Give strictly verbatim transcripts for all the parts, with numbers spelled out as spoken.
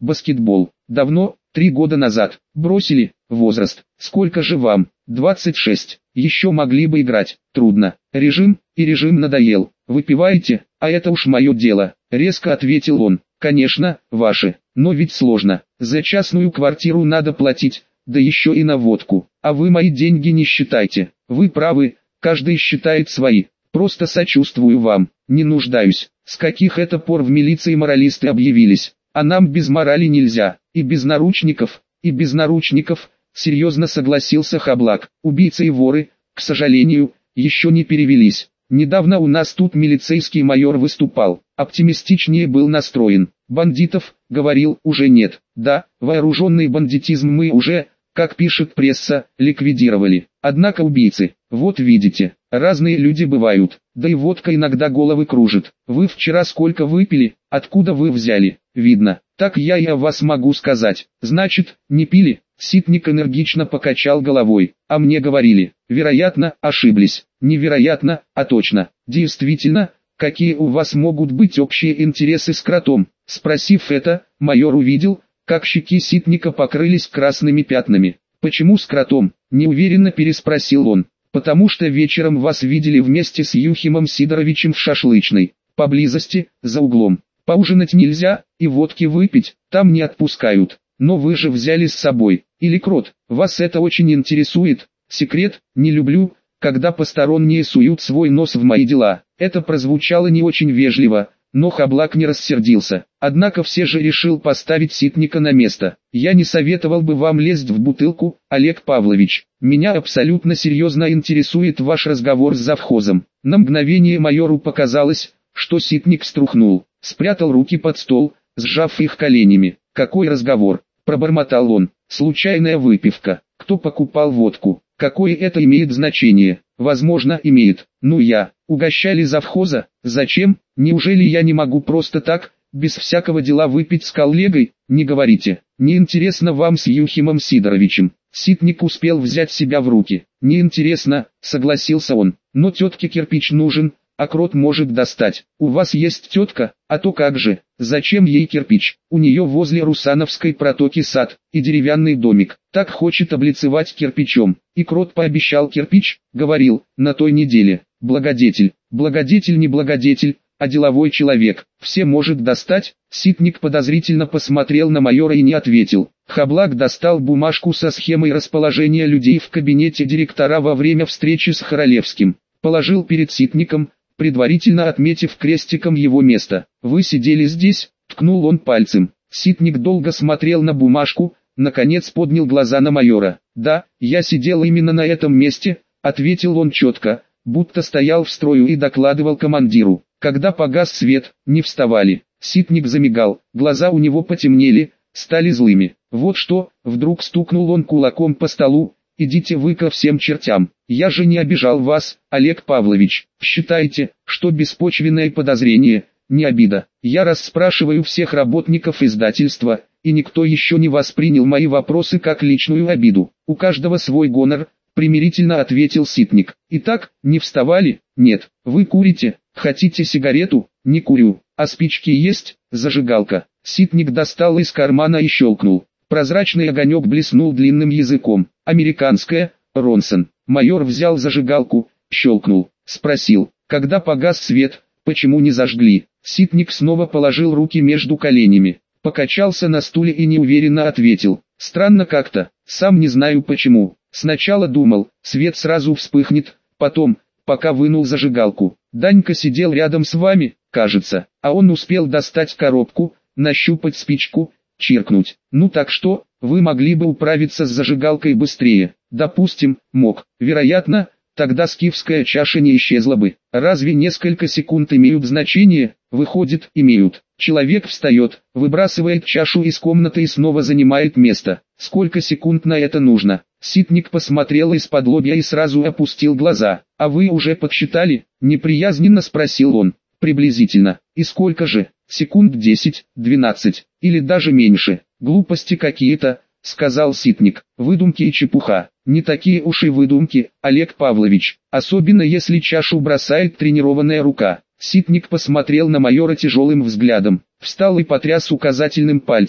Баскетбол. Давно, три года назад. Бросили. Возраст. Сколько же вам? двадцать шесть. Еще могли бы играть. Трудно. Режим, и режим надоел. Выпиваете? А это уж мое дело. Резко ответил он. Конечно, ваши. Но ведь сложно. За частную квартиру надо платить, да еще и на водку. А вы мои деньги не считайте. Вы правы, каждый считает свои. Просто сочувствую вам, не нуждаюсь. С каких это пор в милиции моралисты объявились? А нам без морали нельзя. И без наручников, и без наручников, серьезно согласился Хаблак. Убийцы и воры, к сожалению, еще не перевелись. Недавно у нас тут милицейский майор выступал, оптимистичнее был настроен. Бандитов, говорил, уже нет. Да, вооруженный бандитизм мы уже, как пишет пресса, ликвидировали. Однако убийцы, вот видите, разные люди бывают, да и водка иногда головы кружит. Вы вчера сколько выпили, откуда вы взяли? Видно, так я и о вас могу сказать. Значит, не пили? Ситник энергично покачал головой. А мне говорили, вероятно, ошиблись. Невероятно, а точно. Действительно, какие у вас могут быть общие интересы с кротом? Спросив это, майор увидел, как щеки Ситника покрылись красными пятнами. «Почему с кротом?» – неуверенно переспросил он. «Потому что вечером вас видели вместе с Юхимом Сидоровичем в шашлычной, поблизости, за углом. Поужинать нельзя, и водки выпить, там не отпускают. Но вы же взяли с собой, или крот, вас это очень интересует? Секрет, не люблю, когда посторонние суют свой нос в мои дела». Это прозвучало не очень вежливо, но Хаблак не рассердился. Однако все же решил поставить Ситника на место. «Я не советовал бы вам лезть в бутылку, Олег Павлович. Меня абсолютно серьезно интересует ваш разговор с завхозом». На мгновение майору показалось, что Ситник струхнул, спрятал руки под стол, сжав их коленями. «Какой разговор?» – пробормотал он. «Случайная выпивка. Кто покупал водку? Какое это имеет значение? Возможно, имеет. Ну я. Угощали завхоза? Зачем? Неужели я не могу просто так, без всякого дела выпить с коллегой? Не говорите. Неинтересно вам с Юхимом Сидоровичем». Ситник успел взять себя в руки. «Неинтересно», согласился он. «Но тетке кирпич нужен, а крот может достать. У вас есть тетка? А то как же? Зачем ей кирпич? У нее возле Русановской протоки сад и деревянный домик. Так хочет облицевать кирпичом. И крот пообещал кирпич, говорил, на той неделе. Благодетель, благодетель не благодетель, а деловой человек. Все может достать?» Ситник подозрительно посмотрел на майора и не ответил. Хаблак достал бумажку со схемой расположения людей в кабинете директора во время встречи с Хоролевским. Положил перед Ситником, предварительно отметив крестиком его место. «Вы сидели здесь?» – ткнул он пальцем. Ситник долго смотрел на бумажку, наконец поднял глаза на майора. «Да, я сидел именно на этом месте», – ответил он четко, будто стоял в строю и докладывал командиру. Когда погас свет, не вставали. Ситник замигал, глаза у него потемнели, стали злыми. «Вот что», – вдруг стукнул он кулаком по столу, – «идите вы ко всем чертям. Я же не обижал вас, Олег Павлович. Считайте, что беспочвенное подозрение, не обида. Я расспрашиваю всех работников издательства, и никто еще не воспринял мои вопросы как личную обиду. У каждого свой гонор», — примирительно ответил Ситник. «Итак, не вставали?» «Нет. Вы курите? Хотите сигарету?» «Не курю. А спички есть?» «Зажигалка». Ситник достал из кармана и щелкнул. Прозрачный огонек блеснул длинным языком. «Американская, Ронсон». Майор взял зажигалку, щелкнул, спросил, когда погас свет, почему не зажгли. Ситник снова положил руки между коленями, покачался на стуле и неуверенно ответил, странно как-то, сам не знаю почему. Сначала думал, свет сразу вспыхнет, потом, пока вынул зажигалку. Данька сидел рядом с вами, кажется, а он успел достать коробку, нащупать спичку, чиркнуть. Ну так что, вы могли бы управиться с зажигалкой быстрее. Допустим, мог. Вероятно, тогда скифская чаша не исчезла бы. Разве несколько секунд имеют значение? Выходит, имеют. Человек встает, выбрасывает чашу из комнаты и снова занимает место. Сколько секунд на это нужно? Ситник посмотрел из-под лобья и сразу опустил глаза. А вы уже подсчитали? Неприязненно спросил он. Приблизительно. И сколько же? Секунд десять, двенадцать, или даже меньше. Глупости какие-то, сказал Ситник. Выдумки и чепуха. Не такие уж и выдумки, Олег Павлович, особенно если чашу бросает тренированная рука. Ситник посмотрел на майора тяжелым взглядом, встал и потряс указательным пальцем.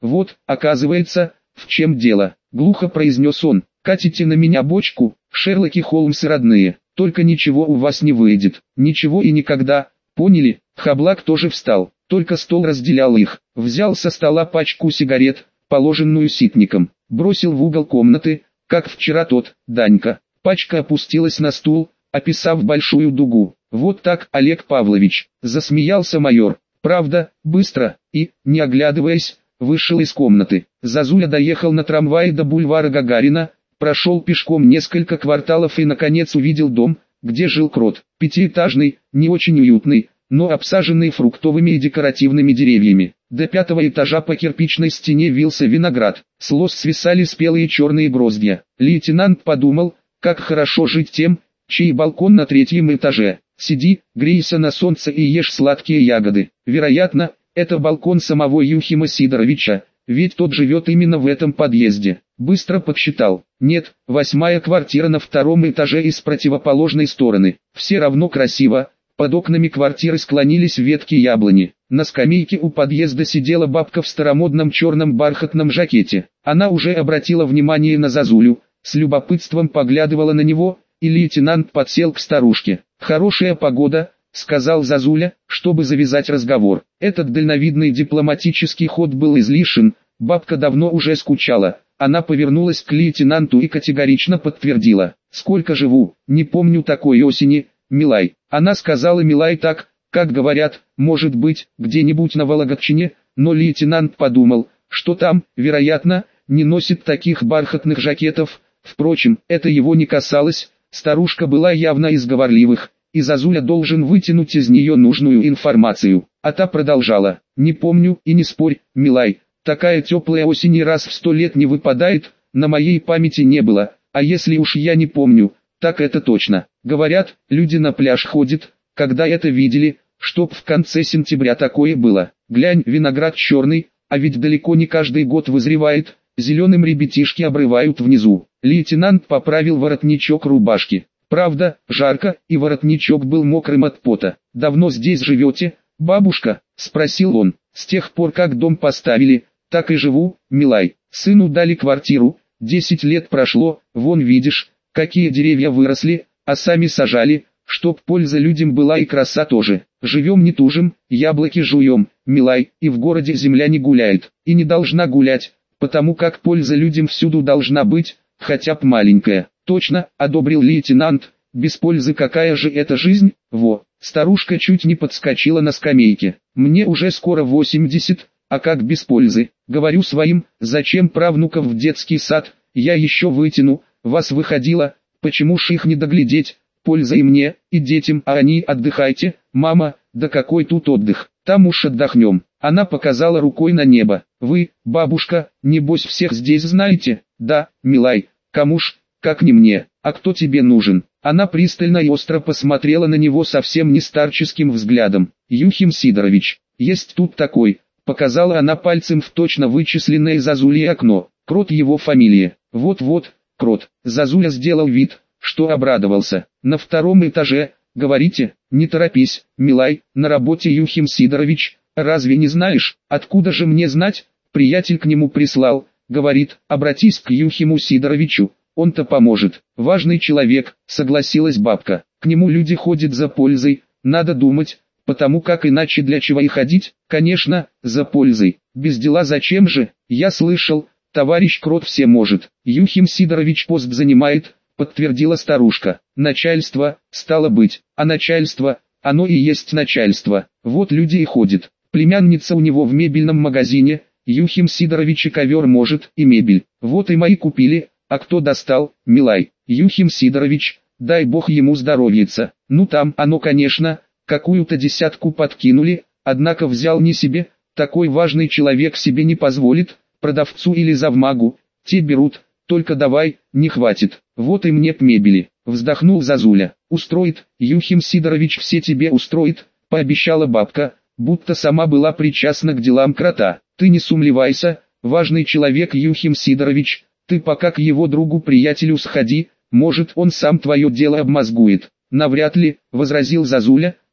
Вот, оказывается, в чем дело, глухо произнес он. Катите на меня бочку, Шерлоки Холмсы родные, только ничего у вас не выйдет, ничего и никогда, поняли? Хаблак тоже встал, только стол разделял их, взял со стола пачку сигарет, положенную ситником, бросил в угол комнаты, как вчера тот, Данька. Пачка опустилась на стул, описав большую дугу. Вот так, Олег Павлович, засмеялся майор. Правда, быстро, и, не оглядываясь, вышел из комнаты. Зазуля доехал на трамвае до бульвара Гагарина, прошел пешком несколько кварталов и наконец увидел дом, где жил Крот. Пятиэтажный, не очень уютный, но обсаженный фруктовыми и декоративными деревьями. До пятого этажа по кирпичной стене вился виноград, с лоз свисали спелые черные гроздья. Лейтенант подумал, как хорошо жить тем, чей балкон на третьем этаже. Сиди, грейся на солнце и ешь сладкие ягоды. Вероятно, это балкон самого Юхима Сидоровича, ведь тот живет именно в этом подъезде. Быстро подсчитал. Нет, восьмая квартира на втором этаже и с противоположной стороны. Все равно красиво. Под окнами квартиры склонились ветки яблони. На скамейке у подъезда сидела бабка в старомодном черном бархатном жакете. Она уже обратила внимание на Зазулю, с любопытством поглядывала на него, и лейтенант подсел к старушке. «Хорошая погода», — сказал Зазуля, чтобы завязать разговор. Этот дальновидный дипломатический ход был излишен, бабка давно уже скучала. Она повернулась к лейтенанту и категорично подтвердила. «Сколько живу, не помню такой осени, Милай». Она сказала Милай так, как говорят, может быть, где-нибудь на Вологодчине, но лейтенант подумал, что там, вероятно, не носит таких бархатных жакетов. Впрочем, это его не касалось, старушка была явно из говорливых, и Зазуля должен вытянуть из нее нужную информацию. А та продолжала: «Не помню и не спорь, Милай, такая теплая осень раз в сто лет не выпадает, на моей памяти не было, а если уж я не помню, так это точно. Говорят, люди на пляж ходят, когда это видели, чтоб в конце сентября такое было. Глянь, виноград черный, а ведь далеко не каждый год вызревает, зеленым ребятишки обрывают внизу». Лейтенант поправил воротничок рубашки. Правда, жарко, и воротничок был мокрым от пота. «Давно здесь живете, бабушка?» — спросил он. «С тех пор, как дом поставили, так и живу, Милай. Сыну дали квартиру, десять лет прошло, вон видишь, какие деревья выросли, а сами сажали, чтоб польза людям была и краса тоже. Живем не тужим, яблоки жуем, Милай, и в городе земля не гуляет, и не должна гулять, потому как польза людям всюду должна быть, хотя б маленькая». «Точно», — одобрил лейтенант, — «без пользы какая же это жизнь?» Во, старушка чуть не подскочила на скамейке. «Мне уже скоро восемьдесят, а как без пользы? Говорю своим, зачем правнуков в детский сад, я еще вытяну, вас выходило, почему ж их не доглядеть, польза и мне, и детям, а они отдыхайте, мама, да какой тут отдых, там уж отдохнем». Она показала рукой на небо. «Вы, бабушка, небось всех здесь знаете?» «Да, Милай, кому ж, как не мне, а кто тебе нужен?» Она пристально и остро посмотрела на него совсем не старческим взглядом. «Юхим Сидорович, есть тут такой», — показала она пальцем в точно вычисленное Зазулей окно. «Крот его фамилия». «Вот-вот, Крот». Зазуля сделал вид, что обрадовался. «На втором этаже, говорите?» «Не торопись, Милай, на работе Юхим Сидорович, разве не знаешь?» «Откуда же мне знать?» «Приятель к нему прислал, говорит, обратись к Юхиму Сидоровичу, он-то поможет». «Важный человек», — согласилась бабка. «К нему люди ходят за пользой, надо думать, потому как иначе для чего и ходить?» «Конечно, за пользой. Без дела зачем же? Я слышал, товарищ Крот все может». «Юхим Сидорович пост занимает», — подтвердила старушка. «Начальство, стало быть, а начальство, оно и есть начальство. Вот люди и ходят. Племянница у него в мебельном магазине, Юхим Сидорович и ковер может, и мебель. Вот и мои купили. А кто достал, Милай?» «Юхим Сидорович, дай бог ему здоровьица. Ну там оно, конечно, какую-то десятку подкинули, однако взял не себе, такой важный человек себе не позволит, продавцу или завмагу, те берут, только давай, не хватит. Вот и мне б мебели». Вздохнул Зазуля. «Устроит, Юхим Сидорович все тебе устроит», — пообещала бабка, будто сама была причастна к делам Крота. «Ты не сумлевайся, важный человек Юхим Сидорович, ты пока к его другу-приятелю сходи, может он сам твое дело обмозгует». «Навряд ли», — возразил Зазуля,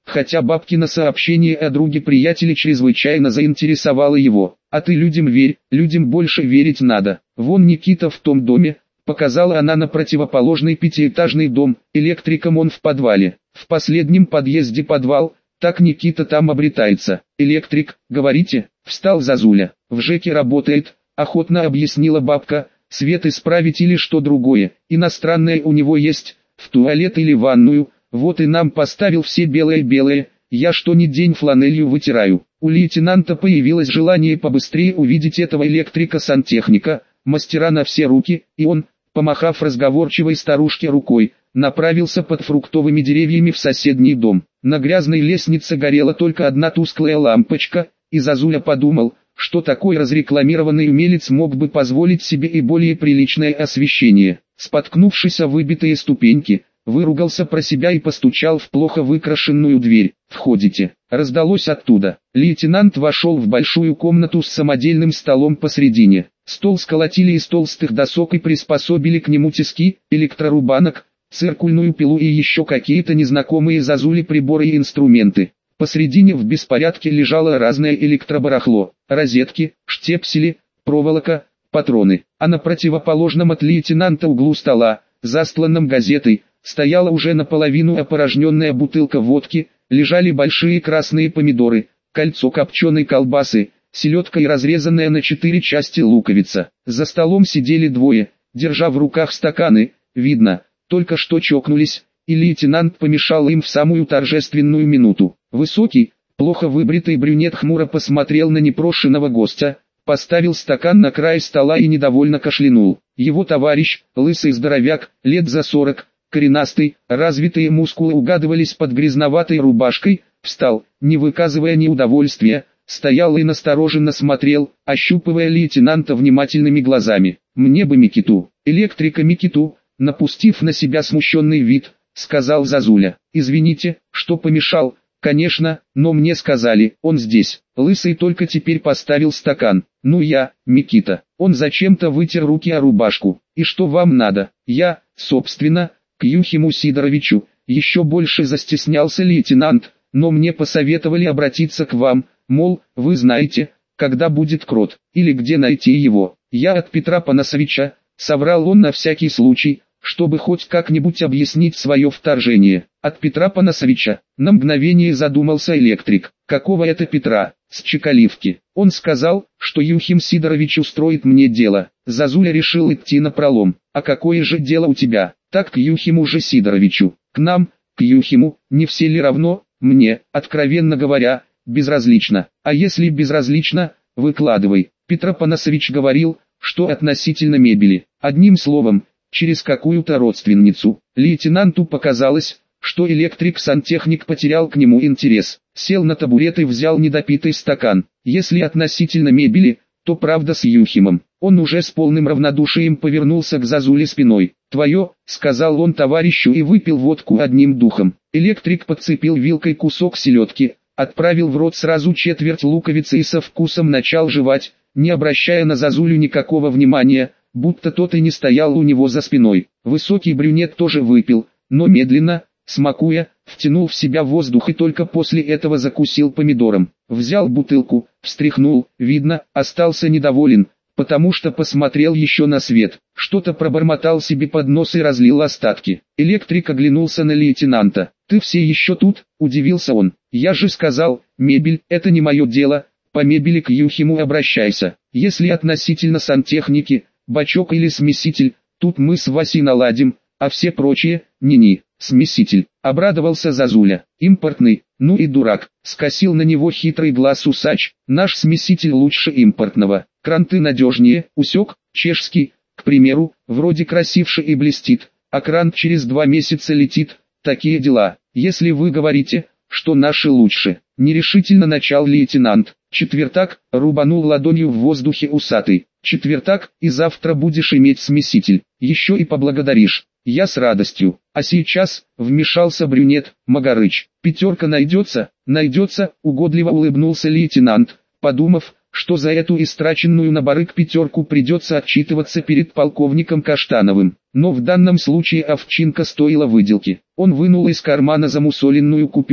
хотя бабкино сообщение о друге-приятеле чрезвычайно заинтересовало его. «А ты людям верь, людям больше верить надо. Вон Никита в том доме», показала она на противоположный пятиэтажный дом, электриком он в подвале. В последнем подъезде подвал, так Никита там обретается. «Электрик, говорите?» Встал Зазуля. «В ЖЭКе работает», охотно объяснила бабка. «Свет исправить или что другое, иностранное у него есть, в туалет или ванную, вот и нам поставил все белое-белое, я что ни день фланелью вытираю». У лейтенанта появилось желание побыстрее увидеть этого электрика-сантехника, мастера на все руки, и он, помахав разговорчивой старушке рукой, направился под фруктовыми деревьями в соседний дом. На грязной лестнице горела только одна тусклая лампочка, и Зазуля подумал, что такой разрекламированный умелец мог бы позволить себе и более приличное освещение. Споткнувшись о выбитые ступеньки, выругался про себя и постучал в плохо выкрашенную дверь. «Входите», раздалось оттуда. Лейтенант вошел в большую комнату с самодельным столом посредине. Стол сколотили из толстых досок и приспособили к нему тиски, электрорубанок, циркульную пилу и еще какие-то незнакомые Зазуле приборы и инструменты. Посредине в беспорядке лежало разное электробарахло, розетки, штепсели, проволока, патроны. А на противоположном от лейтенанта углу стола, застланном газетой, стояла уже наполовину опорожненная бутылка водки, лежали большие красные помидоры, кольцо копченой колбасы, селедка и разрезанная на четыре части луковица. За столом сидели двое, держа в руках стаканы, видно, только что чокнулись, и лейтенант помешал им в самую торжественную минуту. Высокий, плохо выбритый брюнет хмуро посмотрел на непрошенного гостя, поставил стакан на край стола и недовольно кашлянул. Его товарищ, лысый здоровяк, лет за сорок, коренастый, развитые мускулы угадывались под грязноватой рубашкой, встал, не выказывая неудовольствия, стоял и настороженно смотрел, ощупывая лейтенанта внимательными глазами. «Мне бы Микиту, электрика Микиту», напустив на себя смущенный вид, сказал Зазуля. «Извините, что помешал, конечно, но мне сказали, он здесь». Лысый только теперь поставил стакан. «Ну я, Микита». Он зачем-то вытер руки о рубашку. «И что вам надо?» «Я, собственно, к Юхиму Сидоровичу». Еще больше застеснялся лейтенант, «но мне посоветовали обратиться к вам, мол, вы знаете, когда будет крот, или где найти его». «Я от Петра Панасовича», соврал он на всякий случай, чтобы хоть как-нибудь объяснить свое вторжение. «От Петра Панасовича». На мгновение задумался электрик. «Какого это Петра?» «С Чекаливки. Он сказал, что Юхим Сидорович устроит мне дело». Зазуля решил идти напролом. «А какое же дело у тебя?» «Так к Юхиму же Сидоровичу». «К нам, к Юхиму, не все ли равно?» «Мне, откровенно говоря, безразлично». «А если безразлично, выкладывай». Петр Панасович говорил, что относительно мебели. Одним словом, через какую-то родственницу. Лейтенанту показалось, что электрик-сантехник потерял к нему интерес. Сел на табурет и взял недопитый стакан. Если относительно мебели, то правда с Юхимом. Он уже с полным равнодушием повернулся к Зазуле спиной. «Твое», — сказал он товарищу и выпил водку одним духом. Электрик подцепил вилкой кусок селедки, отправил в рот сразу четверть луковицы и со вкусом начал жевать, не обращая на Зазулю никакого внимания, будто тот и не стоял у него за спиной. Высокий брюнет тоже выпил, но медленно, смакуя, втянул в себя воздух и только после этого закусил помидором. Взял бутылку, встряхнул, видно, остался недоволен, потому что посмотрел еще на свет, что-то пробормотал себе под нос и разлил остатки. Электрик оглянулся на лейтенанта. «Ты все еще тут?» – удивился он. «Я же сказал, мебель – это не мое дело, по мебели к Юхиму обращайся. Если относительно сантехники, бачок или смеситель, тут мы с Васей наладим, а все прочие – ни-ни». «Смеситель», — обрадовался Зазуля. «Импортный, ну и дурак», — скосил на него хитрый глаз усач. «Наш смеситель лучше импортного. Кранты надежнее, усек, чешский, к примеру, вроде красивше и блестит, а крант через два месяца летит, такие дела. Если вы говорите, что наши лучше», — нерешительно начал лейтенант. «Четвертак», — рубанул ладонью в воздухе усатый. «Четвертак, и завтра будешь иметь смеситель, еще и поблагодаришь». «Я с радостью. А сейчас», — вмешался брюнет, Магарыч. «Пятерка найдется?» «Найдется», — угодливо улыбнулся лейтенант, подумав, что за эту истраченную на барык пятерку придется отчитываться перед полковником Каштановым. Но в данном случае овчинка стоила выделки. Он вынул из кармана замусоленную купюру.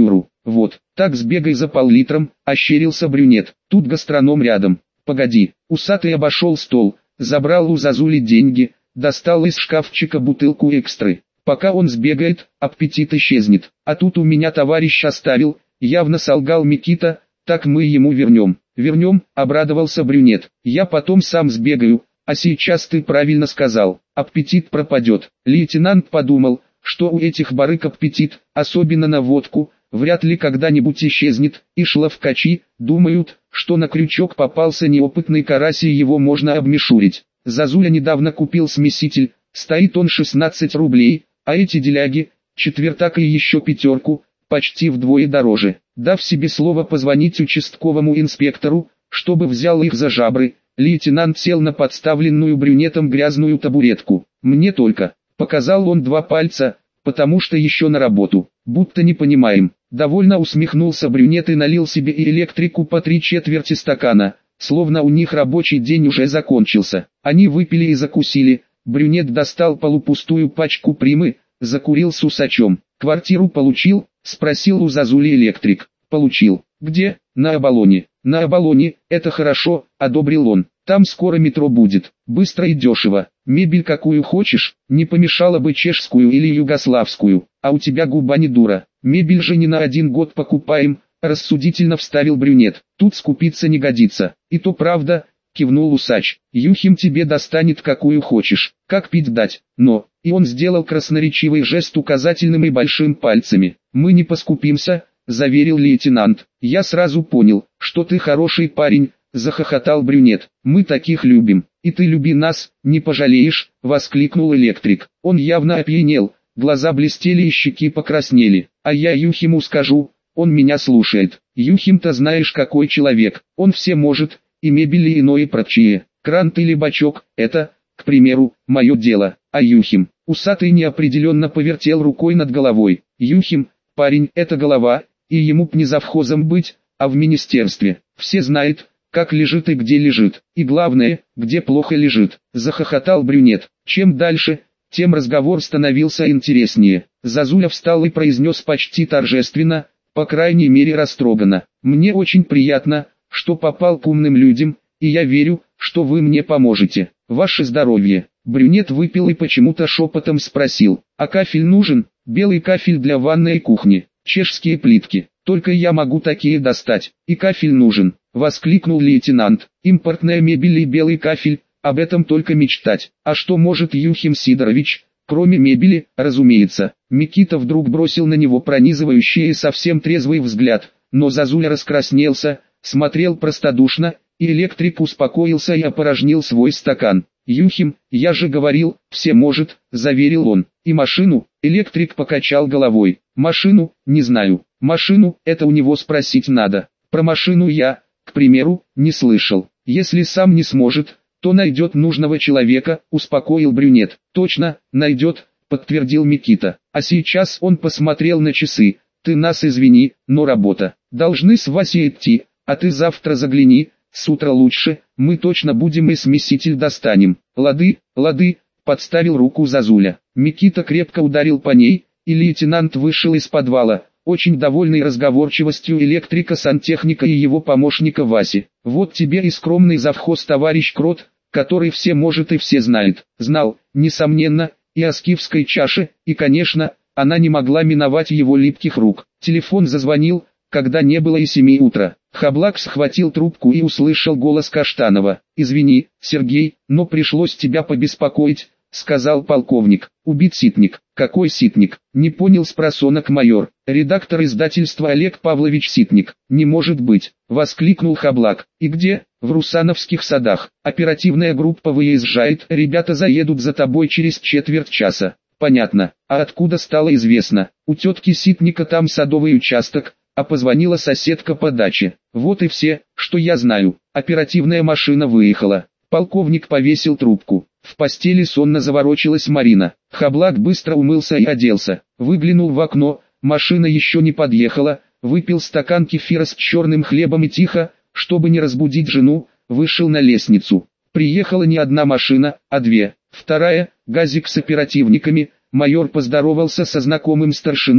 Вот, так сбегай за пол-литром, ощерился брюнет. Тут гастроном рядом. Погоди, усатый обошел стол, забрал у Зазули деньги, достал из шкафчика бутылку экстры. Пока он сбегает, аппетит исчезнет. А тут у меня товарищ оставил, явно солгал Микита, так мы ему вернем. Вернем, обрадовался брюнет. Я потом сам сбегаю, а сейчас ты правильно сказал, аппетит пропадет. Лейтенант подумал, что у этих барыг аппетит, особенно на водку, вряд ли когда-нибудь исчезнет, и шлавкачи думают, что на крючок попался неопытный карась и его можно обмешурить. Зазуля недавно купил смеситель, стоит он шестнадцать рублей, а эти деляги, четвертак и еще пятерку, почти вдвое дороже. Дав себе слово позвонить участковому инспектору, чтобы взял их за жабры, лейтенант сел на подставленную брюнетом грязную табуретку. «Мне только», — показал он два пальца, «потому что еще на работу, будто не понимаем». Довольно усмехнулся брюнет и налил себе и электрику по три четверти стакана, словно у них рабочий день уже закончился. Они выпили и закусили, брюнет достал полупустую пачку примы, закурил с усачом. «Квартиру получил?» — спросил у Зазули электрик. «Получил. Где?» «На Оболоне». «На Оболоне, это хорошо», — одобрил он. «Там скоро метро будет, быстро и дешево. Мебель какую хочешь, не помешало бы чешскую или югославскую, а у тебя губа не дура. Мебель же не на один год покупаем», — рассудительно вставил брюнет. «Тут скупиться не годится». «И то правда», — кивнул усач. «Юхим тебе достанет какую хочешь, как пить дать, но...» И он сделал красноречивый жест указательным и большим пальцами. «Мы не поскупимся», — заверил лейтенант. «Я сразу понял, что ты хороший парень», — захохотал брюнет. «Мы таких любим. И ты люби нас, не пожалеешь», — воскликнул электрик. Он явно опьянел, глаза блестели и щеки покраснели. «А я Юхиму скажу, он меня слушает. Юхим-то знаешь какой человек, он все может, и мебель и иное прочее. Крант или бачок, это, к примеру, мое дело. А Юхим...» Усатый неопределенно повертел рукой над головой. «Юхим, парень, это голова, и ему б не завхозом быть, а в министерстве. Все знают, как лежит и где лежит, и главное, где плохо лежит», — захохотал брюнет. Чем дальше, тем разговор становился интереснее. Зазуля встал и произнес почти торжественно, по крайней мере растроганно: «Мне очень приятно, что попал к умным людям, и я верю, что вы мне поможете. Ваше здоровье». Брюнет выпил и почему-то шепотом спросил: «А кафель нужен?» «Белый кафель для ванной и кухни, чешские плитки, только я могу такие достать, и кафель нужен», — воскликнул лейтенант. «Импортная мебель и белый кафель, об этом только мечтать. А что может Юхим Сидорович, кроме мебели?» «Разумеется». Микита вдруг бросил на него пронизывающий и совсем трезвый взгляд, но Зазуля раскраснелся, смотрел простодушно, и электрик успокоился и опорожнил свой стакан. «Юхим, я же говорил, все может», — заверил он. «И машину?» — электрик покачал головой. «Машину, не знаю. Машину, это у него спросить надо. Про машину я, к примеру, не слышал. Если сам не сможет, то найдет нужного человека», — успокоил брюнет. «Точно, найдет», — подтвердил Микита. А сейчас он посмотрел на часы. «Ты нас извини, но работа. Должны с Васей идти, а ты завтра загляни. С утра лучше, мы точно будем и смеситель достанем». «Лады, лады», — подставил руку Зазуля. Микита крепко ударил по ней, и лейтенант вышел из подвала, очень довольный разговорчивостью электрика-сантехника и его помощника Васи. «Вот тебе и скромный завхоз товарищ Крот, который все может и все знает». Знал, несомненно, и о скифской чаше, и, конечно, она не могла миновать его липких рук. Телефон зазвонил, когда не было и семи утра. Хаблак схватил трубку и услышал голос Каштанова. «Извини, Сергей, но пришлось тебя побеспокоить», — сказал полковник. «Убит Ситник». «Какой Ситник?» — не понял спросонок майор. «Редактор издательства Олег Павлович Ситник». «Не может быть», — воскликнул Хаблак. «И где?» «В Русановских садах. Оперативная группа выезжает. Ребята заедут за тобой через четверть часа». «Понятно. А откуда стало известно?» «У тетки Ситника там садовый участок, а позвонила соседка по даче. Вот и все, что я знаю». Оперативная машина выехала. Полковник повесил трубку. В постели сонно заворочилась Марина. Хаблак быстро умылся и оделся. Выглянул в окно, машина еще не подъехала, выпил стакан кефира с черным хлебом и тихо, чтобы не разбудить жену, вышел на лестницу. Приехала не одна машина, а две. Вторая, газик с оперативниками. Майор поздоровался со знакомым старшиной,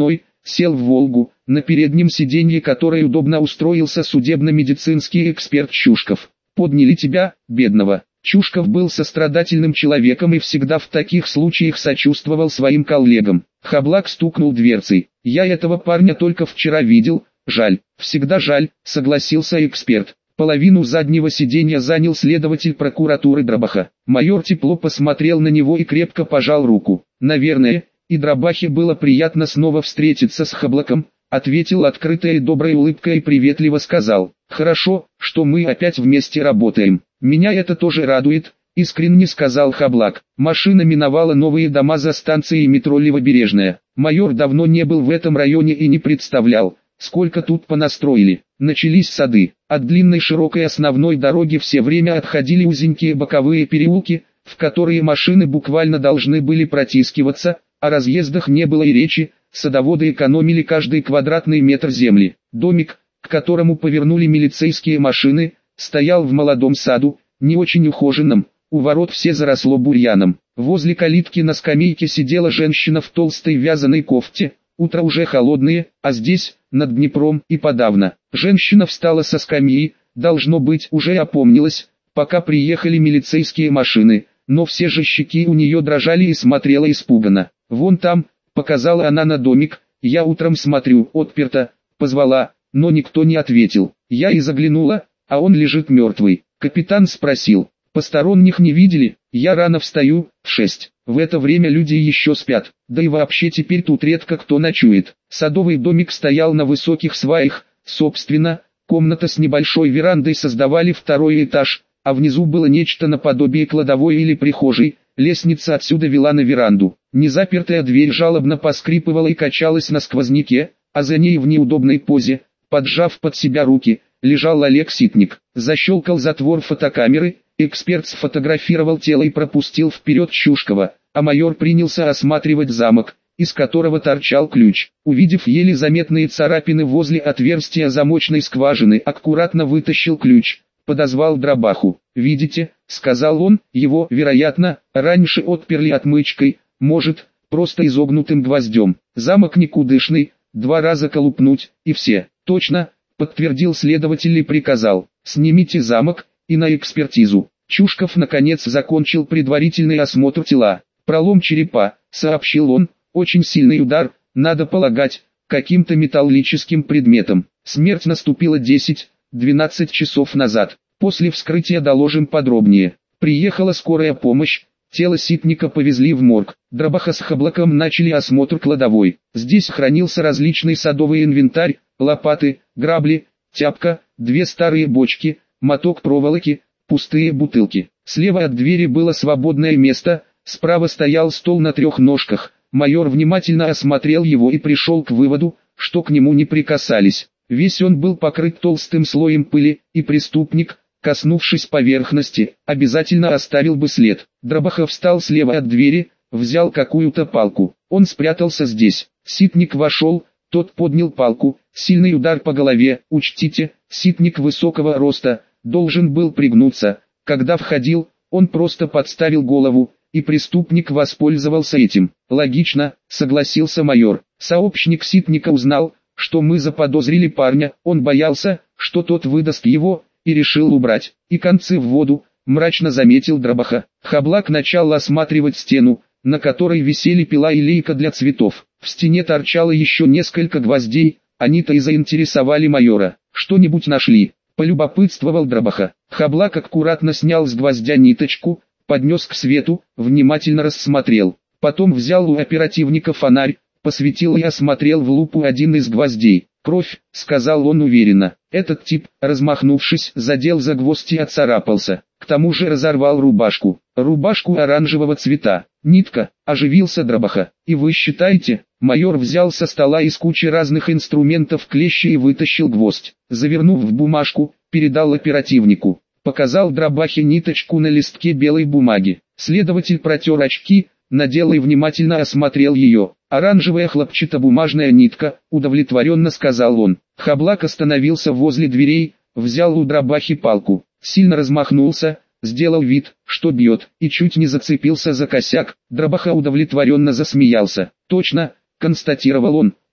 сел в «Волгу», на переднем сиденье которой удобно устроился судебно-медицинский эксперт Чушков. «Подняли тебя, бедного». Чушков был сострадательным человеком и всегда в таких случаях сочувствовал своим коллегам. Хаблак стукнул дверцей. «Я этого парня только вчера видел, жаль». «Всегда жаль», согласился эксперт. Половину заднего сиденья занял следователь прокуратуры Дробаха. Майор тепло посмотрел на него и крепко пожал руку. «Наверное, и Дробахе было приятно снова встретиться с Хаблаком», ответил открытой и доброй улыбкой и приветливо сказал: «Хорошо, что мы опять вместе работаем. Меня это тоже радует», искренне сказал Хаблак. Машина миновала новые дома за станцией метро Левобережная. Майор давно не был в этом районе и не представлял, сколько тут понастроили. Начались сады. От длинной широкой основной дороги все время отходили узенькие боковые переулки, в которые машины буквально должны были протискиваться. О разъездах не было и речи, садоводы экономили каждый квадратный метр земли. Домик, к которому повернули милицейские машины, стоял в молодом саду, не очень ухоженном, у ворот все заросло бурьяном. Возле калитки на скамейке сидела женщина в толстой вязаной кофте. Утро уже холодное, а здесь, над Днепром, и подавно. Женщина встала со скамьи, должно быть, уже опомнилась, пока приехали милицейские машины, но все же щеки у нее дрожали и смотрела испуганно. «Вон там», показала она на домик, «я утром смотрю, отперто», позвала, но никто не ответил. Я и заглянула, а он лежит мертвый. Капитан спросил: «Посторонних не видели?» «Я рано встаю, в шесть. В это время люди еще спят, да и вообще теперь тут редко кто ночует». Садовый домик стоял на высоких сваях, собственно, комната с небольшой верандой создавали второй этаж, а внизу было нечто наподобие кладовой или прихожей, лестница отсюда вела на веранду. Незапертая дверь жалобно поскрипывала и качалась на сквозняке, а за ней в неудобной позе, поджав под себя руки, лежал Олег Ситник. Защелкал затвор фотокамеры, эксперт сфотографировал тело и пропустил вперед Чушкова, а майор принялся осматривать замок, из которого торчал ключ. Увидев еле заметные царапины возле отверстия замочной скважины, аккуратно вытащил ключ, подозвал Дробаху. «Видите», — сказал он, — «его, вероятно, раньше отперли отмычкой, может, просто изогнутым гвоздем. Замок никудышный, два раза колупнуть, и все». «Точно», — подтвердил следователь и приказал: «Снимите замок, и на экспертизу». Чушков наконец закончил предварительный осмотр тела. «Пролом черепа», — сообщил он, — «очень сильный удар, надо полагать, каким-то металлическим предметом. Смерть наступила десять-двенадцать часов назад. После вскрытия доложим подробнее». Приехала скорая помощь, тело Ситника повезли в морг. Дробаха с Хаблаком начали осмотр кладовой. Здесь хранился различный садовый инвентарь: лопаты, грабли, тяпка, две старые бочки, моток проволоки, пустые бутылки. Слева от двери было свободное место, справа стоял стол на трех ножках. Майор внимательно осмотрел его и пришел к выводу, что к нему не прикасались. Весь он был покрыт толстым слоем пыли, и преступник, коснувшись поверхности, обязательно оставил бы след. Дробаха встал слева от двери, взял какую-то палку. Он спрятался здесь. Ситник вошел, тот поднял палку, сильный удар по голове. Учтите, Ситник высокого роста, должен был пригнуться. Когда входил, он просто подставил голову, и преступник воспользовался этим. «Логично», — согласился майор. «Сообщник Ситника узнал, что мы заподозрили парня, он боялся, что тот выдаст его, и решил убрать. И концы в воду», — мрачно заметил Дробаха. Хаблак начал осматривать стену, на которой висели пила и лейка для цветов. В стене торчало еще несколько гвоздей, они-то и заинтересовали майора. «Что-нибудь нашли?» — полюбопытствовал Дробаха. Хаблак аккуратно снял с гвоздя ниточку, поднес к свету, внимательно рассмотрел. Потом взял у оперативника фонарь, посветил и осмотрел в лупу один из гвоздей. «Кровь», — сказал он уверенно. Этот тип, размахнувшись, задел за гвоздь и оцарапался. К тому же разорвал рубашку. Рубашку оранжевого цвета. «Нитка», — оживился Дробаха. «И вы считаете?» Майор взял со стола из кучи разных инструментов клещи и вытащил гвоздь. Завернув в бумажку, передал оперативнику. Показал Дробахе ниточку на листке белой бумаги. Следователь протер очки, надел и внимательно осмотрел ее. «Оранжевая хлопчатобумажная нитка», — удовлетворенно сказал он. Хаблак остановился возле дверей, взял у Дробахи палку, сильно размахнулся, сделал вид, что бьет, и чуть не зацепился за косяк. Дробаха удовлетворенно засмеялся. «Точно», — констатировал он,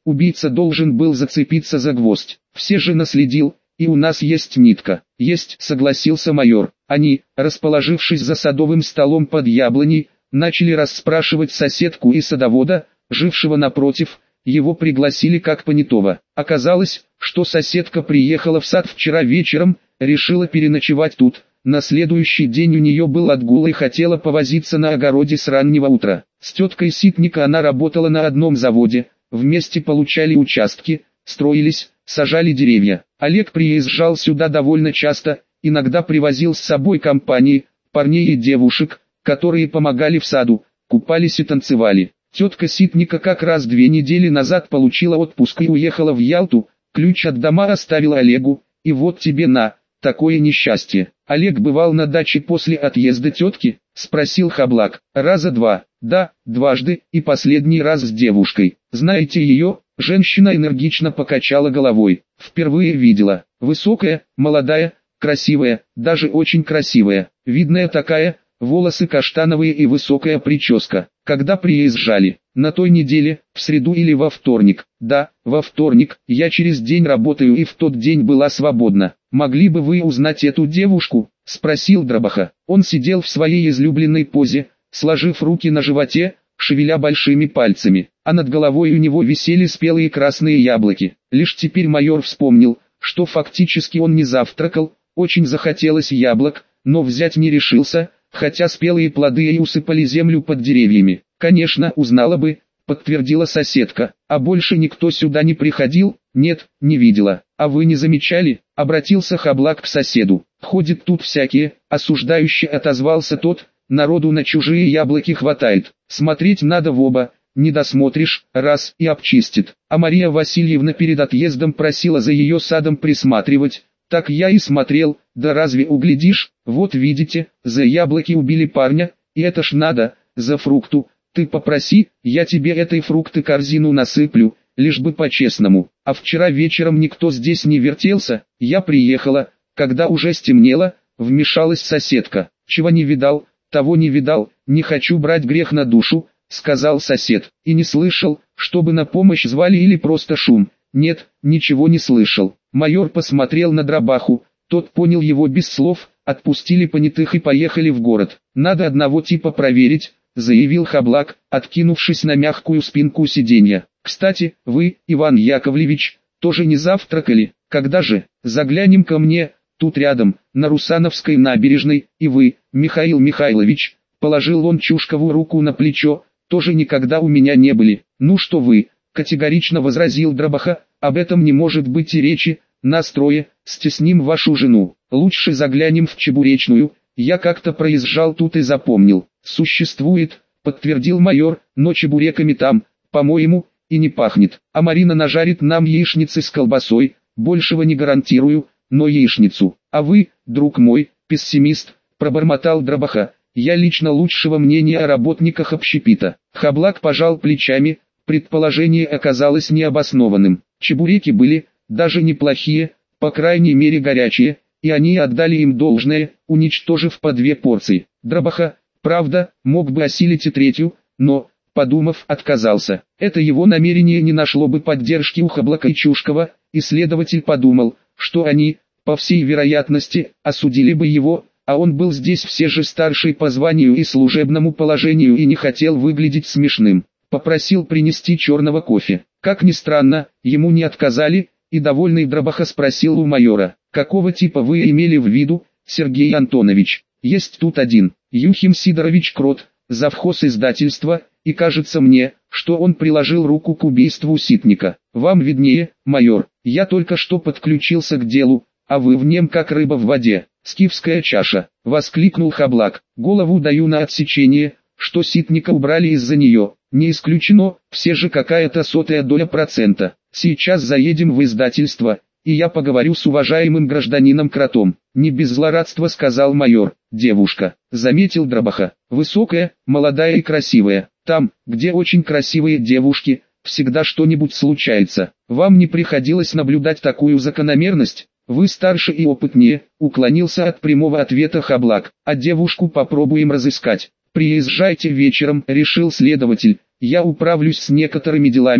убийца должен был зацепиться за гвоздь. Все же наследил, и у нас есть нитка. Есть, согласился майор. Они, расположившись за садовым столом под яблоней, начали расспрашивать соседку и садовода, жившего напротив. Его пригласили как понятого. Оказалось, что соседка приехала в сад вчера вечером, решила переночевать тут. На следующий день у нее был отгул и хотела повозиться на огороде с раннего утра. С теткой Ситника она работала на одном заводе, вместе получали участки, строились, сажали деревья. Олег приезжал сюда довольно часто, иногда привозил с собой компании, парней и девушек, которые помогали в саду, купались и танцевали. Тетка Ситника как раз две недели назад получила отпуск и уехала в Ялту, ключ от дома оставила Олегу, и вот тебе на, такое несчастье. Олег бывал на даче после отъезда тетки, спросил Хаблак. Раза два, да, дважды, и последний раз с девушкой. Знаете ее? Женщина энергично покачала головой. Впервые видела. Высокая, молодая, красивая, даже очень красивая. Видная такая, волосы каштановые и высокая прическа. Когда приезжали? На той неделе, в среду или во вторник? Да, во вторник, я через день работаю и в тот день была свободна. Могли бы вы узнать эту девушку? Спросил Дробаха. Он сидел в своей излюбленной позе, сложив руки на животе, шевеля большими пальцами, а над головой у него висели спелые красные яблоки. Лишь теперь майор вспомнил, что фактически он не завтракал, очень захотелось яблок, но взять не решился, хотя спелые плоды и усыпали землю под деревьями. Конечно, узнала бы, подтвердила соседка, а больше никто сюда не приходил? Нет, не видела. А вы не замечали? Обратился Хаблак к соседу. Ходит тут всякие, осуждающе отозвался тот, народу на чужие яблоки хватает. Смотреть надо в оба, не досмотришь, раз и обчистит. А Мария Васильевна перед отъездом просила за ее садом присматривать. Так я и смотрел, да разве углядишь? Вот видите, за яблоки убили парня, и это ж надо, за фрукту. Ты попроси, я тебе этой фрукты корзину насыплю, лишь бы по-честному. А вчера вечером никто здесь не вертелся, я приехала, когда уже стемнело, вмешалась соседка. Чего не видал, того не видал, не хочу брать грех на душу, сказал сосед. И не слышал, чтобы на помощь звали или просто шум. Нет, ничего не слышал. Майор посмотрел на Дробаху, тот понял его без слов, отпустили понятых и поехали в город. Надо одного типа проверить, заявил Хаблак, откинувшись на мягкую спинку сиденья. Кстати, вы, Иван Яковлевич, тоже не завтракали? Когда же? Заглянем ко мне, тут рядом, на Русановской набережной, и вы, Михаил Михайлович, положил он Чушкову руку на плечо, тоже никогда у меня не были. Ну что вы, категорично возразил Дробаха, об этом не может быть и речи, нас трое, стесним вашу жену, лучше заглянем в Чебуречную, я как-то проезжал тут и запомнил. Существует, подтвердил майор, но чебуреками там, по-моему, и не пахнет. А Марина нажарит нам яичницы с колбасой, большего не гарантирую, но яичницу. А вы, друг мой, пессимист, пробормотал Дробаха, я лично лучшего мнения о работниках общепита. Хаблак пожал плечами, предположение оказалось необоснованным. Чебуреки были, даже неплохие, по крайней мере горячие, и они отдали им должное, уничтожив по две порции. Дробаха, правда, мог бы осилить и третью, но, подумав, отказался. Это его намерение не нашло бы поддержки у Хаблака и Чушкова, и следователь подумал, что они, по всей вероятности, осудили бы его, а он был здесь все же старший по званию и служебному положению и не хотел выглядеть смешным. Попросил принести черного кофе. Как ни странно, ему не отказали, и довольный Дробаха спросил у майора, какого типа вы имели в виду, Сергей Антонович? Есть тут один, Юхим Сидорович Крот, завхоз издательства, и кажется мне, что он приложил руку к убийству Ситника. Вам виднее, майор, я только что подключился к делу, а вы в нем как рыба в воде. Скифская чаша, воскликнул Хаблак, голову даю на отсечение, что Ситника убрали из-за нее. Не исключено, все же какая-то сотая доля процента. Сейчас заедем в издательство, и я поговорю с уважаемым гражданином Кротом. Не без злорадства сказал майор. Девушка, заметил Дробаха, высокая, молодая и красивая. Там, где очень красивые девушки, всегда что-нибудь случается. Вам не приходилось наблюдать такую закономерность? Вы старше и опытнее, уклонился от прямого ответа Хаблак. А девушку попробуем разыскать. Приезжайте вечером, решил следователь. Я управлюсь с некоторыми делами,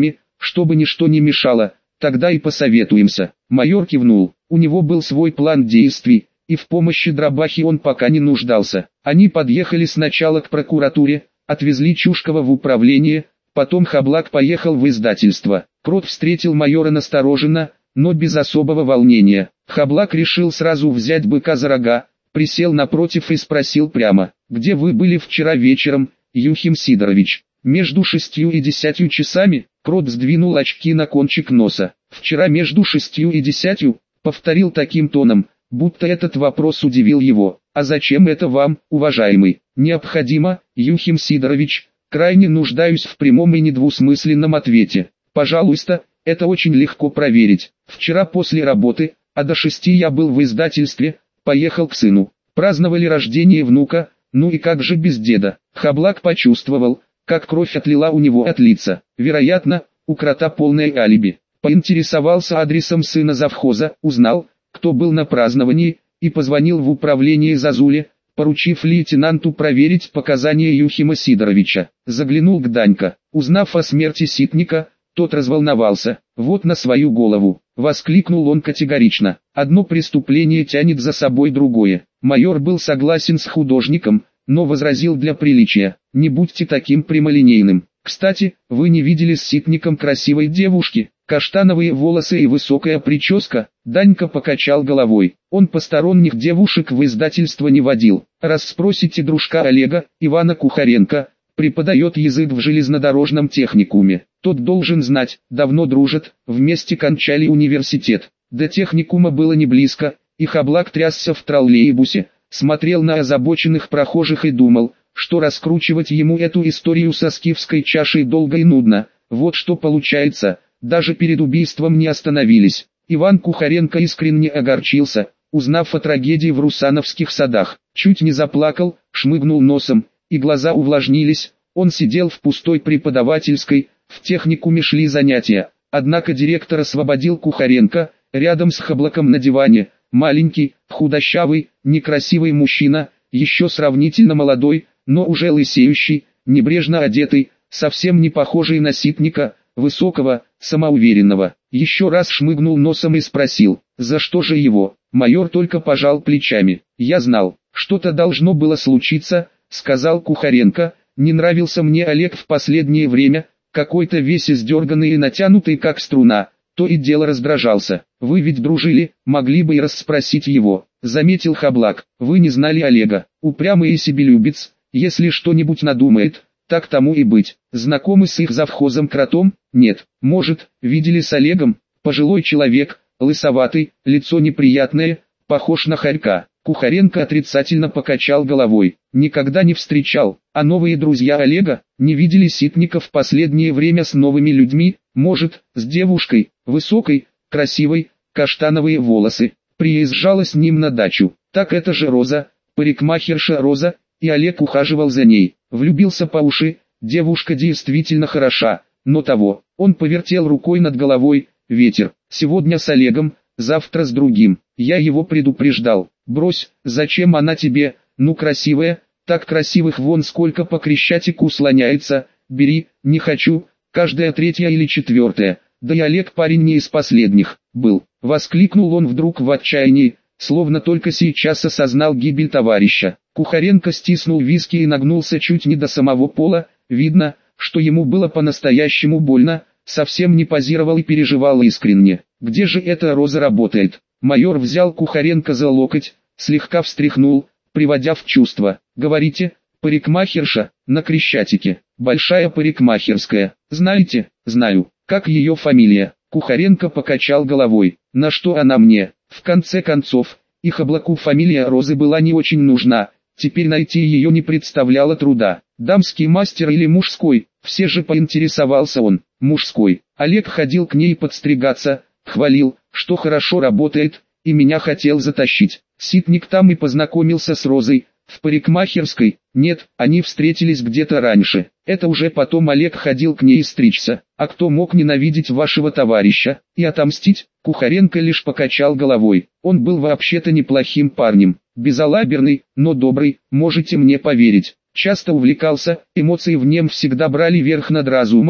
чтобы ничто не мешало, тогда и посоветуемся. Майор кивнул. У него был свой план действий, и в помощи Дробахи он пока не нуждался. Они подъехали сначала к прокуратуре, отвезли Чушкова в управление, потом Хаблак поехал в издательство. Крот встретил майора настороженно, но без особого волнения. Хаблак решил сразу взять быка за рога, присел напротив и спросил прямо: «Где вы были вчера вечером, Юхим Сидорович?» «Между шестью и десятью часами?» Крот сдвинул очки на кончик носа. «Вчера между шестью и десятью?» Повторил таким тоном, будто этот вопрос удивил его. «А зачем это вам, уважаемый?» «Необходимо, Юхим Сидорович, крайне нуждаюсь в прямом и недвусмысленном ответе. Пожалуйста, это очень легко проверить. Вчера после работы, а до шести я был в издательстве, поехал к сыну. Праздновали рождение внука, ну и как же без деда?» Хаблак почувствовал, как кровь отлила у него от лица. Вероятно, у Крота полное алиби. Поинтересовался адресом сына завхоза, узнал, кто был на праздновании, и позвонил в управление Зазуле, поручив лейтенанту проверить показания Юхима Сидоровича. Заглянул к Данька. Узнав о смерти Ситника, тот разволновался. «Вот на свою голову!» — воскликнул он категорично. «Одно преступление тянет за собой другое». Майор был согласен с художником, но возразил для приличия: «Не будьте таким прямолинейным. Кстати, вы не видели с Ситником красивой девушки? Каштановые волосы и высокая прическа?» Данька покачал головой. Он посторонних девушек в издательство не водил. Раз спросите дружка Олега, Ивана Кухаренко, преподает язык в железнодорожном техникуме. Тот должен знать, давно дружат, вместе кончали университет. До техникума было не близко, и Хаблак трясся в троллейбусе, смотрел на озабоченных прохожих и думал, что раскручивать ему эту историю со скифской чашей долго и нудно. Вот что получается, даже перед убийством не остановились. Иван Кухаренко искренне огорчился, узнав о трагедии в Русановских садах. Чуть не заплакал, шмыгнул носом, и глаза увлажнились. Он сидел в пустой преподавательской, в техникуме шли занятия. Однако директор освободил Кухаренко, рядом с Хаблаком на диване, маленький, худощавый, некрасивый мужчина, еще сравнительно молодой, но уже лысеющий, небрежно одетый, совсем не похожий на Ситника, высокого, самоуверенного. Еще раз шмыгнул носом и спросил: «За что же его?» Майор только пожал плечами. «Я знал, что-то должно было случиться», — сказал Кухаренко. «Не нравился мне Олег в последнее время, какой-то весь издерганный и натянутый как струна, то и дело раздражался. Вы ведь дружили, могли бы и расспросить его», — заметил Хаблак. «Вы не знали Олега, упрямый и себелюбец, если что-нибудь надумает, так тому и быть. Знакомы с их завхозом Кротом?» «Нет». «Может, видели с Олегом?» «Пожилой человек, лысоватый, лицо неприятное, похож на хорька». Кухаренко отрицательно покачал головой. «Никогда не встречал. А новые друзья Олега? Не видели Ситника в последнее время с новыми людьми? Может, с девушкой, высокой, красивой, каштановые волосы? Приезжала с ним на дачу. Так это же Роза, парикмахерша Роза, и Олег ухаживал за ней. Влюбился по уши, девушка действительно хороша, но того». Он повертел рукой над головой. «Ветер. Сегодня с Олегом, завтра с другим. Я его предупреждал. Брось, зачем она тебе? Ну красивая, так красивых вон сколько по Крещатику слоняется. Бери, не хочу, каждая третья или четвертая. Да и Олег парень не из последних был». Воскликнул он вдруг в отчаянии, словно только сейчас осознал гибель товарища. Кухаренко стиснул виски и нагнулся чуть не до самого пола. Видно, что ему было по-настоящему больно, совсем не позировал и переживал искренне. «Где же эта Роза работает?» Майор взял Кухаренко за локоть, слегка встряхнул, приводя в чувство. «Говорите, парикмахерша, на Крещатике. Большая парикмахерская. Знаете?» «Знаю. Как ее фамилия?» Кухаренко покачал головой. «На что она мне? В конце концов, и Хаблаку фамилия Розы была не очень нужна. Теперь найти ее не представляло труда. Дамский мастер или мужской?» Все же поинтересовался он. «Мужской». Олег ходил к ней подстригаться, хвалил, что хорошо работает, и меня хотел затащить. Ситник там и познакомился с Розой. В парикмахерской? Нет, они встретились где-то раньше. Это уже потом Олег ходил к ней стричься. А кто мог ненавидеть вашего товарища и отомстить? Кухаренко лишь покачал головой. Он был вообще-то неплохим парнем. Безалаберный, но добрый, можете мне поверить. Часто увлекался, эмоции в нем всегда брали верх над разумом.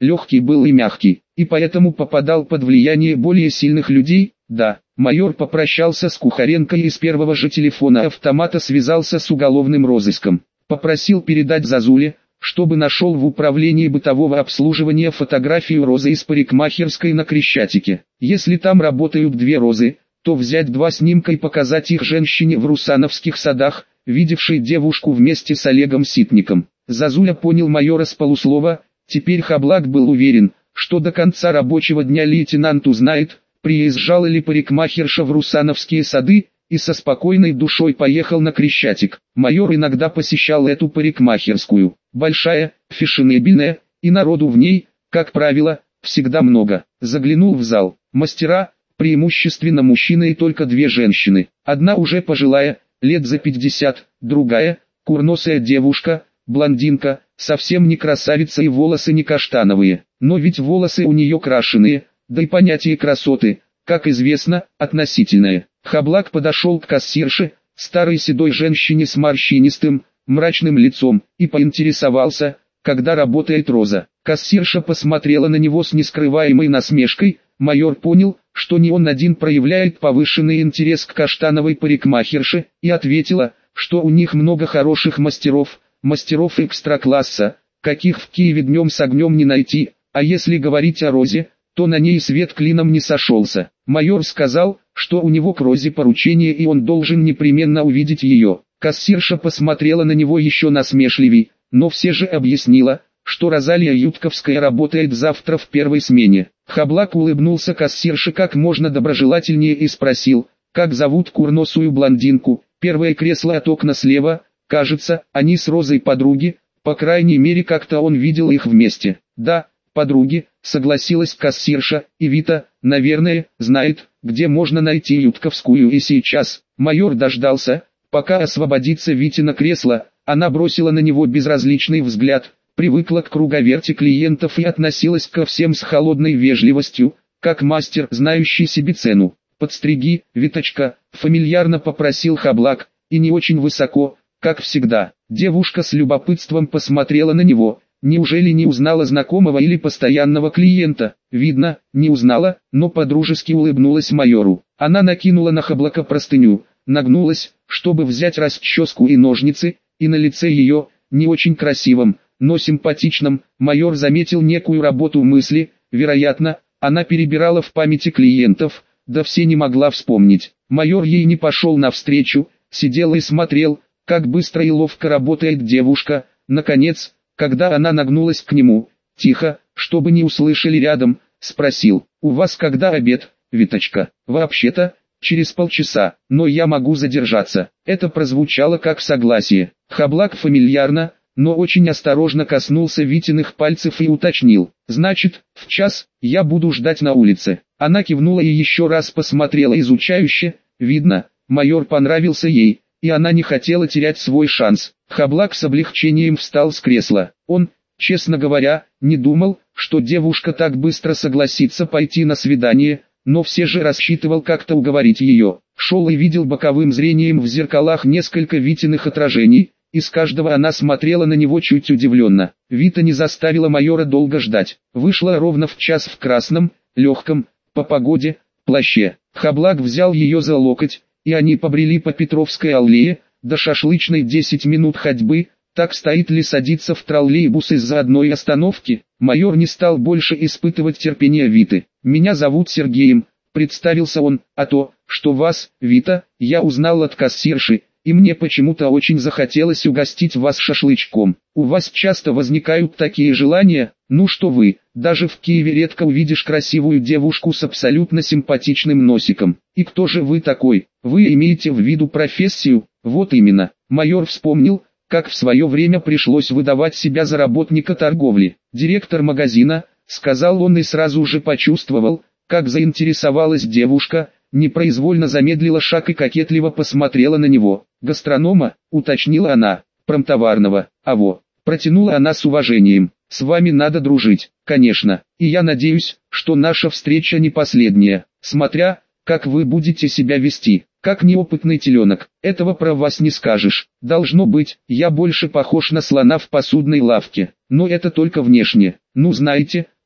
легкий был и мягкий, и поэтому попадал под влияние более сильных людей. Да, майор попрощался с Кухаренко и с первого же телефона автомата связался с уголовным розыском. Попросил передать Зазуле, чтобы нашел в управлении бытового обслуживания фотографию Розы из парикмахерской на Крещатике. Если там работают две Розы, то взять два снимка и показать их женщине в Русановских садах, видевшей девушку вместе с Олегом Ситником. Зазуля понял майора с полуслова. Теперь Хаблак был уверен, что до конца рабочего дня лейтенант узнает, приезжала ли парикмахерша в Русановские сады, и со спокойной душой поехал на Крещатик. Майор иногда посещал эту парикмахерскую, большая, фешенебельная, и народу в ней, как правило, всегда много. Заглянул в зал. Мастера, преимущественно мужчины и только две женщины. Одна уже пожилая, лет за пятьдесят, другая, курносая девушка, блондинка, совсем не красавица и волосы не каштановые. Но ведь волосы у нее крашеные, да и понятие красоты, как известно, относительное. Хаблак подошел к кассирше, старой седой женщине с морщинистым, мрачным лицом, и поинтересовался, когда работает Роза. Кассирша посмотрела на него с нескрываемой насмешкой. Майор понял, что не он один проявляет повышенный интерес к каштановой парикмахерше, и ответила, что у них много хороших мастеров, мастеров экстра-класса, каких в Киеве днем с огнем не найти, а если говорить о Розе, то на ней свет клином не сошелся. Майор сказал, что у него к Розе поручение и он должен непременно увидеть ее. Кассирша посмотрела на него еще насмешливей, но все же объяснила, что Розалия Ютковская работает завтра в первой смене. Хаблак улыбнулся кассирше как можно доброжелательнее и спросил, как зовут курносую блондинку. Первое кресло от окна слева, кажется, они с Розой подруги, по крайней мере как-то он видел их вместе. Да, подруги, согласилась кассирша, и Вита, наверное, знает, где можно найти Ютковскую и сейчас. Майор дождался, пока освободится Витина кресло, она бросила на него безразличный взгляд, привыкла к круговерти клиентов и относилась ко всем с холодной вежливостью, как мастер, знающий себе цену. «Подстриги, Виточка», фамильярно попросил Хаблак, и не очень высоко, как всегда. Девушка с любопытством посмотрела на него. Неужели не узнала знакомого или постоянного клиента? Видно, не узнала, но подружески улыбнулась майору. Она накинула на Хаблака простыню, нагнулась, чтобы взять расческу и ножницы, и на лице ее, не очень красивом, но симпатичном, майор заметил некую работу мысли. Вероятно, она перебирала в памяти клиентов, да все не могла вспомнить. Майор ей не пошел навстречу, сидел и смотрел, как быстро и ловко работает девушка. Наконец, когда она нагнулась к нему, тихо, чтобы не услышали рядом, спросил: «У вас когда обед, Виточка?» «Вообще-то, через полчаса, но я могу задержаться». Это прозвучало как согласие. Хаблак фамильярно, но очень осторожно коснулся Витиных пальцев и уточнил: «Значит, в час, я буду ждать на улице». Она кивнула и еще раз посмотрела изучающе. Видно, майор понравился ей, и она не хотела терять свой шанс. Хаблак с облегчением встал с кресла. Он, честно говоря, не думал, что девушка так быстро согласится пойти на свидание, но все же рассчитывал как-то уговорить ее. Шел и видел боковым зрением в зеркалах несколько Витиных отражений, и с каждого она смотрела на него чуть удивленно. Вита не заставила майора долго ждать. Вышла ровно в час в красном, легком, по погоде, плаще. Хаблак взял ее за локоть, и они побрели по Петровской аллее, до шашлычной десять минут ходьбы. Так стоит ли садиться в троллейбус из-за одной остановки? Майор не стал больше испытывать терпение Виты. «Меня зовут Сергеем», — представился он, «а то, что вас, Вита, я узнал от кассирши, и мне почему-то очень захотелось угостить вас шашлычком. У вас часто возникают такие желания? Ну что вы, даже в Киеве редко увидишь красивую девушку с абсолютно симпатичным носиком. И кто же вы такой? Вы имеете в виду профессию?» «Вот именно». Майор вспомнил, как в свое время пришлось выдавать себя за работника торговли. «Директор магазина», — сказал он и сразу же почувствовал, как заинтересовалась девушка, непроизвольно замедлила шаг и кокетливо посмотрела на него. «Гастронома», — уточнила она, — «промтоварного». «Аво», — протянула она с уважением, — «с вами надо дружить». «Конечно, и я надеюсь, что наша встреча не последняя, смотря, как вы будете себя вести, как неопытный теленок, этого про вас не скажешь. Должно быть, я больше похож на слона в посудной лавке, но это только внешне. Ну знаете,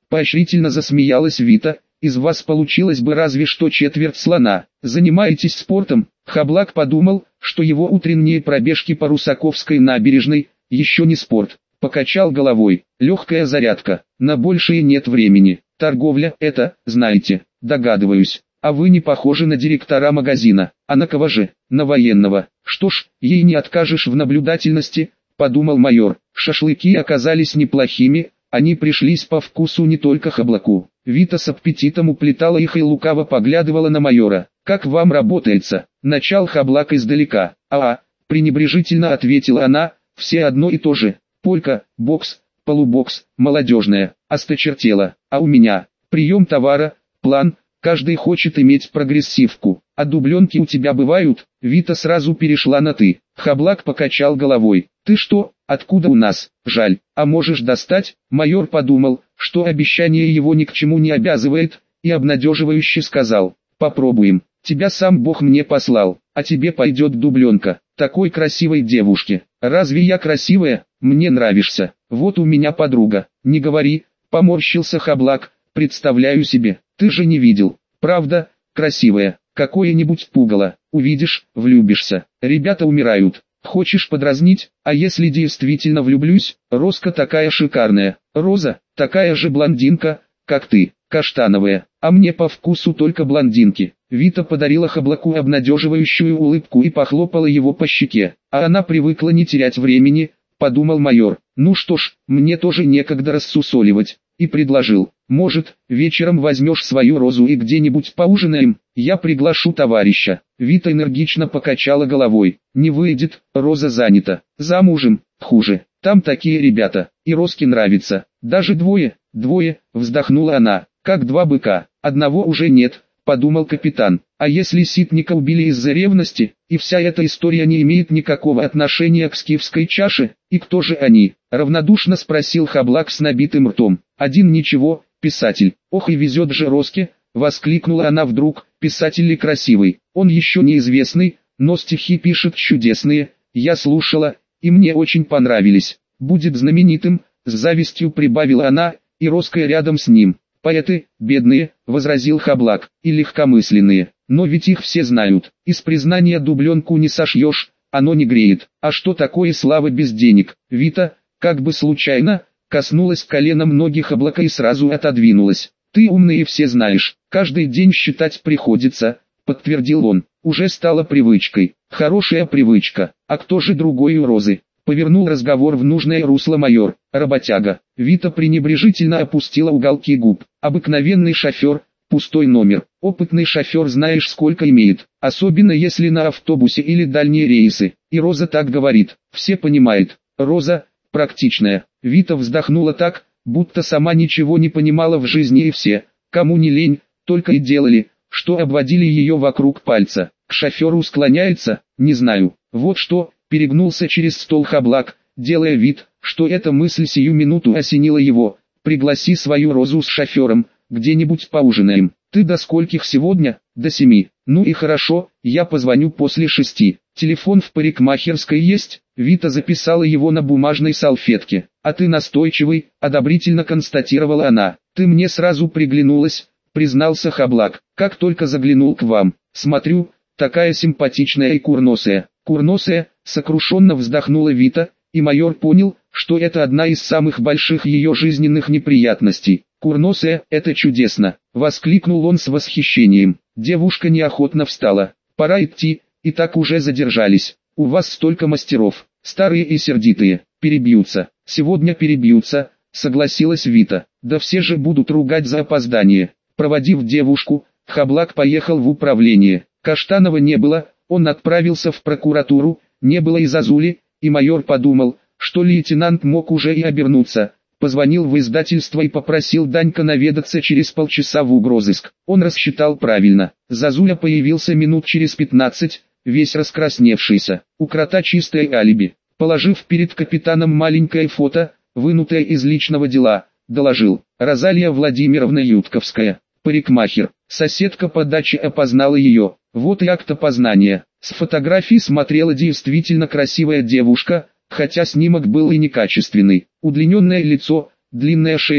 Поощрительно засмеялась Вита. Из вас получилось бы разве что четверть слона. Занимаетесь спортом? Хаблак подумал, что его утренние пробежки по Русаковской набережной еще не спорт. Покачал головой. Легкая зарядка. На большее нет времени. Торговля – это, знаете, догадываюсь. А вы не похожи на директора магазина. А на кого же? На военного. Что ж, ей не откажешь в наблюдательности, подумал майор. Шашлыки оказались неплохими, они пришлись по вкусу не только Хаблаку. Вита с аппетитом уплетала их и лукаво поглядывала на майора. «Как вам работается?» Начал Хаблак издалека. «А, — пренебрежительно ответила она, — все одно и то же. Полька, бокс, полубокс, молодежная, осточертела. А у меня прием товара, план, каждый хочет иметь прогрессивку. А дубленки у тебя бывают?» Вита сразу перешла на «ты». Хаблак покачал головой. «Ты что, откуда у нас? Жаль, а можешь достать?» Майор подумал, что обещание его ни к чему не обязывает, и обнадеживающе сказал: «Попробуем. Тебя сам Бог мне послал, а тебе пойдет дубленка. Такой красивой девушке. Разве я красивая? Мне нравишься. Вот у меня подруга». «Не говори», — поморщился Хаблак, — «представляю себе. Ты же не видел. Правда, красивая. Какое-нибудь пугало. Увидишь, влюбишься. Ребята умирают. Хочешь подразнить? А если действительно влюблюсь? Роска такая шикарная. Роза, такая же блондинка, как ты, каштановая. А мне по вкусу только блондинки». Вита подарила Хаблаку обнадеживающую улыбку и похлопала его по щеке. «А она привыкла не терять времени», — подумал майор. «Ну что ж, мне тоже некогда рассусоливать». И предложил: «Может, вечером возьмешь свою Розу и где-нибудь поужинаем? Я приглашу товарища». Вита энергично покачала головой. «Не выйдет, Роза занята. Замужем, хуже. Там такие ребята, и Розке нравится. Даже двое, двое», вздохнула она, — «как два быка. Одного уже нет», подумал капитан. «А если Ситника убили из-за ревности, и вся эта история не имеет никакого отношения к скифской чаше, и кто же они?» Равнодушно спросил Хаблак с набитым ртом. «Один ничего, писатель». «Ох и везет же Роске», воскликнула она вдруг. «Писатель ли красивый? Он еще неизвестный, но стихи пишет чудесные. Я слушала, и мне очень понравились. Будет знаменитым», с завистью прибавила она, — «и Роская рядом с ним». «Поэты, бедные», — возразил Хаблак, — «и легкомысленные. Но ведь их все знают. Из признания дубленку не сошьешь, оно не греет. А что такое слава без денег?» Вита, как бы случайно, коснулась коленом ноги Хаблака и сразу отодвинулась. «Ты умный и все знаешь. Каждый день считать приходится», — подтвердил он. «Уже стало привычкой. Хорошая привычка. А кто же другой у Розы?» Повернул разговор в нужное русло майор. «Работяга». Вита пренебрежительно опустила уголки губ. «Обыкновенный шофер, пустой номер. Опытный шофер знаешь сколько имеет, особенно если на автобусе или дальние рейсы. И Роза так говорит, все понимают. Роза, практичная». Вита вздохнула так, будто сама ничего не понимала в жизни, и все, кому не лень, только и делали, что обводили ее вокруг пальца. «К шоферу склоняется? Не знаю. Вот что». Перегнулся через стол Хаблак, делая вид, что эта мысль сию минуту осенила его. «Пригласи свою Розу с шофером, где-нибудь поужинаем». «Ты до скольких сегодня?» «До семи». «Ну и хорошо, я позвоню после шести». «Телефон в парикмахерской есть?» Вита записала его на бумажной салфетке. «А ты настойчивый», — одобрительно констатировала она. «Ты мне сразу приглянулась», — признался Хаблак. «Как только заглянул к вам, смотрю, такая симпатичная и курносая». «Курносая», — сокрушенно вздохнула Вита, и майор понял, что это одна из самых больших ее жизненных неприятностей. «Курносая, это чудесно!» — воскликнул он с восхищением. Девушка неохотно встала. «Пора идти, и так уже задержались. У вас столько мастеров, старые и сердитые, перебьются». «Сегодня перебьются», — согласилась Вита. «Да все же будут ругать за опоздание». Проводив девушку, Хаблак поехал в управление. Каштанова не было. Он отправился в прокуратуру, не было и Зазули, и майор подумал, что лейтенант мог уже и обернуться. Позвонил в издательство и попросил Данька наведаться через полчаса в угрозыск. Он рассчитал правильно. Зазуля появился минут через пятнадцать, весь раскрасневшийся. У крота чистое алиби. Положив перед капитаном маленькое фото, вынутое из личного дела, доложил: «Розалия Владимировна Ютковская, парикмахер». Соседка по даче опознала ее. Вот и акт опознания. С фотографии смотрела действительно красивая девушка, хотя снимок был и некачественный. Удлиненное лицо, длинная шея,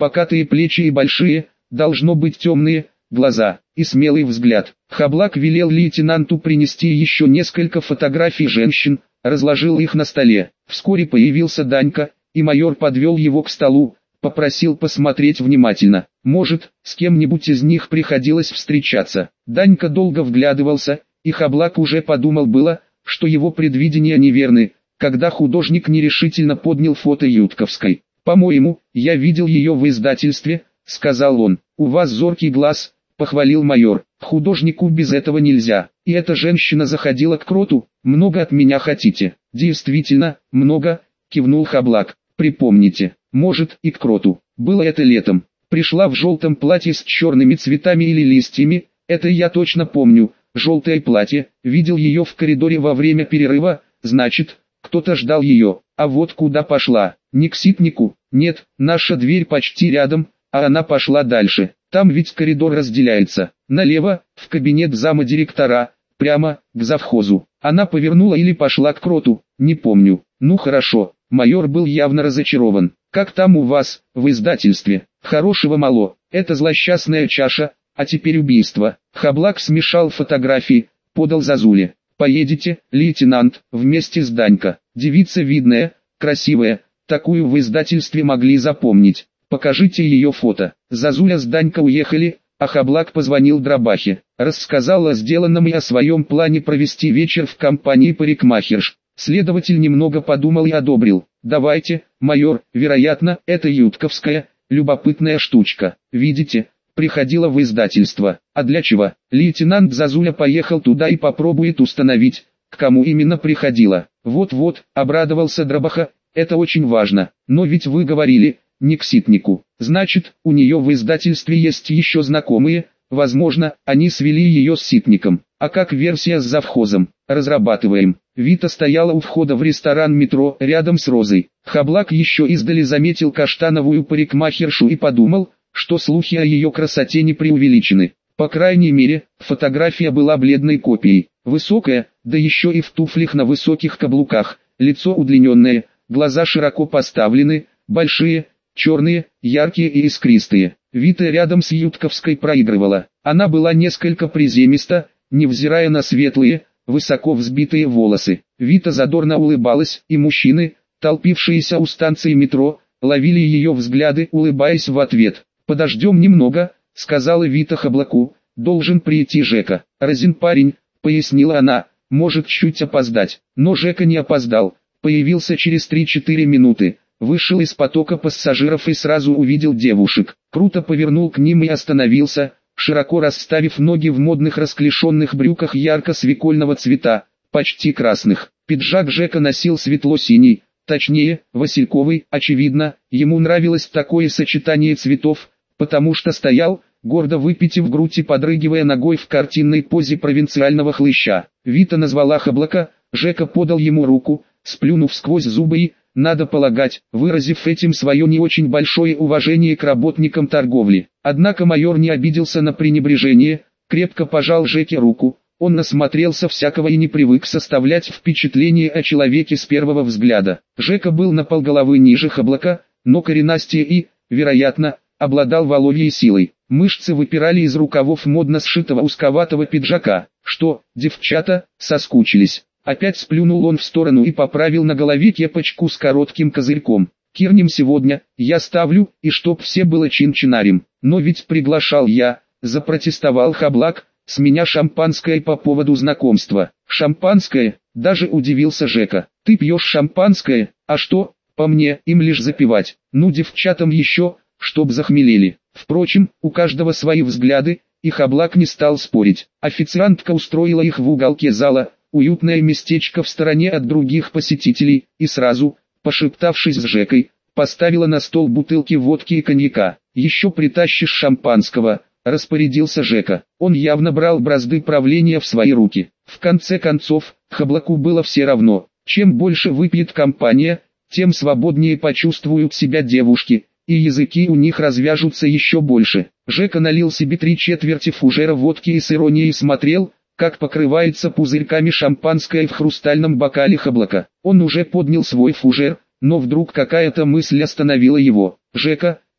покатые плечи и большие, должно быть темные, глаза, и смелый взгляд. Хаблак велел лейтенанту принести еще несколько фотографий женщин, разложил их на столе. Вскоре появился Данька, и майор подвел его к столу, попросил посмотреть внимательно. Может, с кем-нибудь из них приходилось встречаться. Данька долго вглядывался, и Хаблак уже подумал было, что его предвидения неверны, когда художник нерешительно поднял фото Ютковской. «По-моему, я видел ее в издательстве», — сказал он. «У вас зоркий глаз», — похвалил майор. «Художнику без этого нельзя. И эта женщина заходила к Кроту. Много от меня хотите?» «Действительно, много», — кивнул Хаблак. «Припомните, может, и к Кроту. Было это летом. Пришла в желтом платье с черными цветами или листьями, это я точно помню. Желтое платье, видел ее в коридоре во время перерыва, значит, кто-то ждал ее. А вот куда пошла? Не к Ситнику? Нет, наша дверь почти рядом, а она пошла дальше. Там ведь коридор разделяется. Налево, в кабинет зама директора, прямо, к завхозу. Она повернула или пошла к Кроту, не помню. Ну хорошо». Майор был явно разочарован. «Как там у вас, в издательстве? Хорошего мало. Это злосчастная чаша, а теперь убийство». Хаблак смешал фотографии, подал Зазуле. «Поедете, лейтенант, вместе с Данька. Девица видная, красивая, такую в издательстве могли запомнить. Покажите ее фото». Зазуля с Данька уехали, а Хаблак позвонил Дробахе. Рассказал о сделанном и о своем плане провести вечер в компании парикмахерш. Следователь немного подумал и одобрил. «Давайте, майор, вероятно, это Ютковская, любопытная штучка. Видите, приходила в издательство. А для чего?» Лейтенант Зазуля поехал туда и попробует установить, к кому именно приходила. «Вот-вот», — обрадовался Дробаха, — «это очень важно. Но ведь вы говорили, не к Ситнику. Значит, у нее в издательстве есть еще знакомые, возможно, они свели ее с Ситником. А как версия с завхозом? Разрабатываем». Вита стояла у входа в ресторан «Метро», рядом с Розой. Хаблак еще издали заметил каштановую парикмахершу и подумал, что слухи о ее красоте не преувеличены. По крайней мере, фотография была бледной копией. Высокая, да еще и в туфлях на высоких каблуках, лицо удлиненное, глаза широко поставлены, большие, черные, яркие и искристые. Вита рядом с Ютковской проигрывала. Она была несколько приземиста, невзирая на светлые, высоко взбитые волосы. Вита задорно улыбалась, и мужчины, толпившиеся у станции метро, ловили ее взгляды, улыбаясь в ответ. «Подождем немного», — сказала Вита Хаблаку, — «должен прийти Жека». «Разин парень», — пояснила она, — «может чуть опоздать». Но Жека не опоздал, появился через три-четыре минуты, вышел из потока пассажиров и сразу увидел девушек. Круто повернул к ним и остановился, широко расставив ноги в модных расклешенных брюках ярко-свекольного цвета, почти красных. Пиджак Жека носил светло-синий, точнее, васильковый. Очевидно, ему нравилось такое сочетание цветов, потому что стоял, гордо выпитив грудь и подрыгивая ногой в картинной позе провинциального хлыща. Вита назвала Хаблака, Жека подал ему руку, сплюнув сквозь зубы и, надо полагать, выразив этим свое не очень большое уважение к работникам торговли. Однако майор не обиделся на пренебрежение, крепко пожал Жеке руку. Он насмотрелся всякого и не привык составлять впечатление о человеке с первого взгляда. Жека был на полголовы ниже Хаблака, но коренастее и, вероятно, обладал воловьей силой. Мышцы выпирали из рукавов модно сшитого узковатого пиджака. «Что, девчата, соскучились?» Опять сплюнул он в сторону и поправил на голове кепочку с коротким козырьком. «Кирнем сегодня, я ставлю, и чтоб все было чин-чинарем. Но ведь приглашал я», — запротестовал Хаблак, — «с меня шампанское по поводу знакомства». «Шампанское?» — даже удивился Жека. «Ты пьешь шампанское? А что, по мне, им лишь запивать. Ну девчатам еще, чтоб захмелели». Впрочем, у каждого свои взгляды, и Хаблак не стал спорить. Официантка устроила их в уголке зала, уютное местечко в стороне от других посетителей, и сразу, пошептавшись с Жекой, поставила на стол бутылки водки и коньяка. «Еще притащишь шампанского», — распорядился Жека. Он явно брал бразды правления в свои руки. В конце концов, Хаблаку было все равно. Чем больше выпьет компания, тем свободнее почувствуют себя девушки, и языки у них развяжутся еще больше. Жека налил себе три четверти фужера водки и с иронией смотрел, как покрывается пузырьками шампанское в хрустальном бокале Хаблака. Он уже поднял свой фужер, но вдруг какая-то мысль остановила его. «Жека,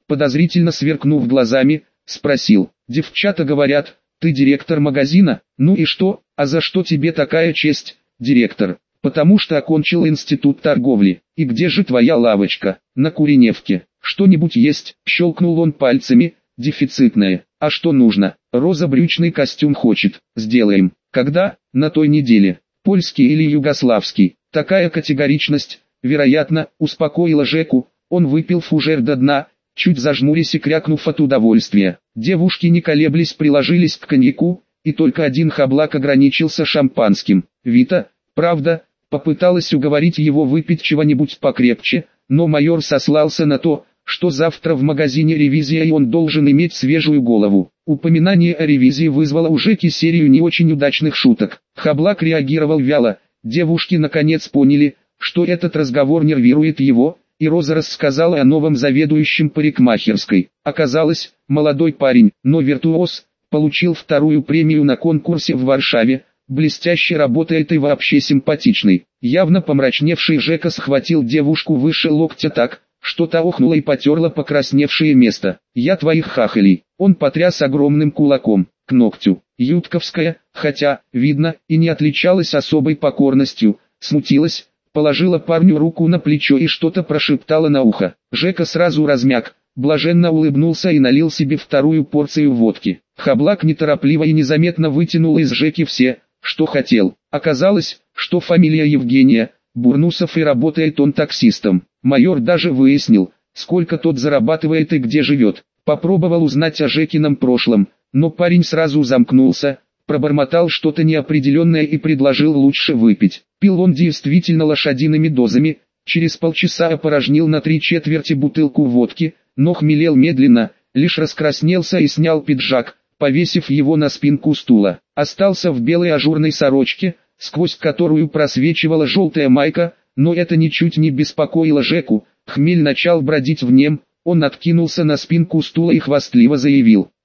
подозрительно сверкнув глазами, спросил. Девчата говорят, ты директор магазина? Ну и что, а за что тебе такая честь, директор? Потому что окончил институт торговли. И где же твоя лавочка? На Куреневке. Что-нибудь есть? Щелкнул он пальцами. Дефицитное. А что нужно? Роза брючный костюм хочет. Сделаем. Когда? На той неделе. Польский или югославский? Такая категоричность, вероятно, успокоила Жеку. Он выпил фужер до дна, чуть зажмурясь и крякнув от удовольствия. Девушки не колеблясь приложились к коньяку, и только один Хаблак ограничился шампанским. Вита, правда, попыталась уговорить его выпить чего-нибудь покрепче, но майор сослался на то, что завтра в магазине ревизия и он должен иметь свежую голову. Упоминание о ревизии вызвало у Жеки серию не очень удачных шуток. Хаблак реагировал вяло, девушки наконец поняли, что этот разговор нервирует его, и Роза рассказала о новом заведующем парикмахерской. Оказалось, молодой парень, но виртуоз, получил вторую премию на конкурсе в Варшаве, блестяще работает и вообще симпатичный. Явно помрачневший Жека схватил девушку выше локтя так, что та охнула и потерла покрасневшее место. «Я твоих хахалей». Он потряс огромным кулаком, к ногтю. Ютковская, хотя, видно, и не отличалась особой покорностью, смутилась, положила парню руку на плечо и что-то прошептала на ухо. Жека сразу размяк, блаженно улыбнулся и налил себе вторую порцию водки. Хаблак неторопливо и незаметно вытянул из Жеки все, что хотел. Оказалось, что фамилия Евгения, Бурнусов, и работает он таксистом. Майор даже выяснил, сколько тот зарабатывает и где живет. Попробовал узнать о Жекином прошлом, но парень сразу замкнулся, пробормотал что-то неопределенное и предложил лучше выпить. Пил он действительно лошадиными дозами, через полчаса опорожнил на три четверти бутылку водки, но хмелел медленно, лишь раскраснелся и снял пиджак, повесив его на спинку стула. Остался в белой ажурной сорочке, сквозь которую просвечивала желтая майка, но это ничуть не беспокоило Жеку. Хмель начал бродить в нем, он откинулся на спинку стула и хвастливо заявил: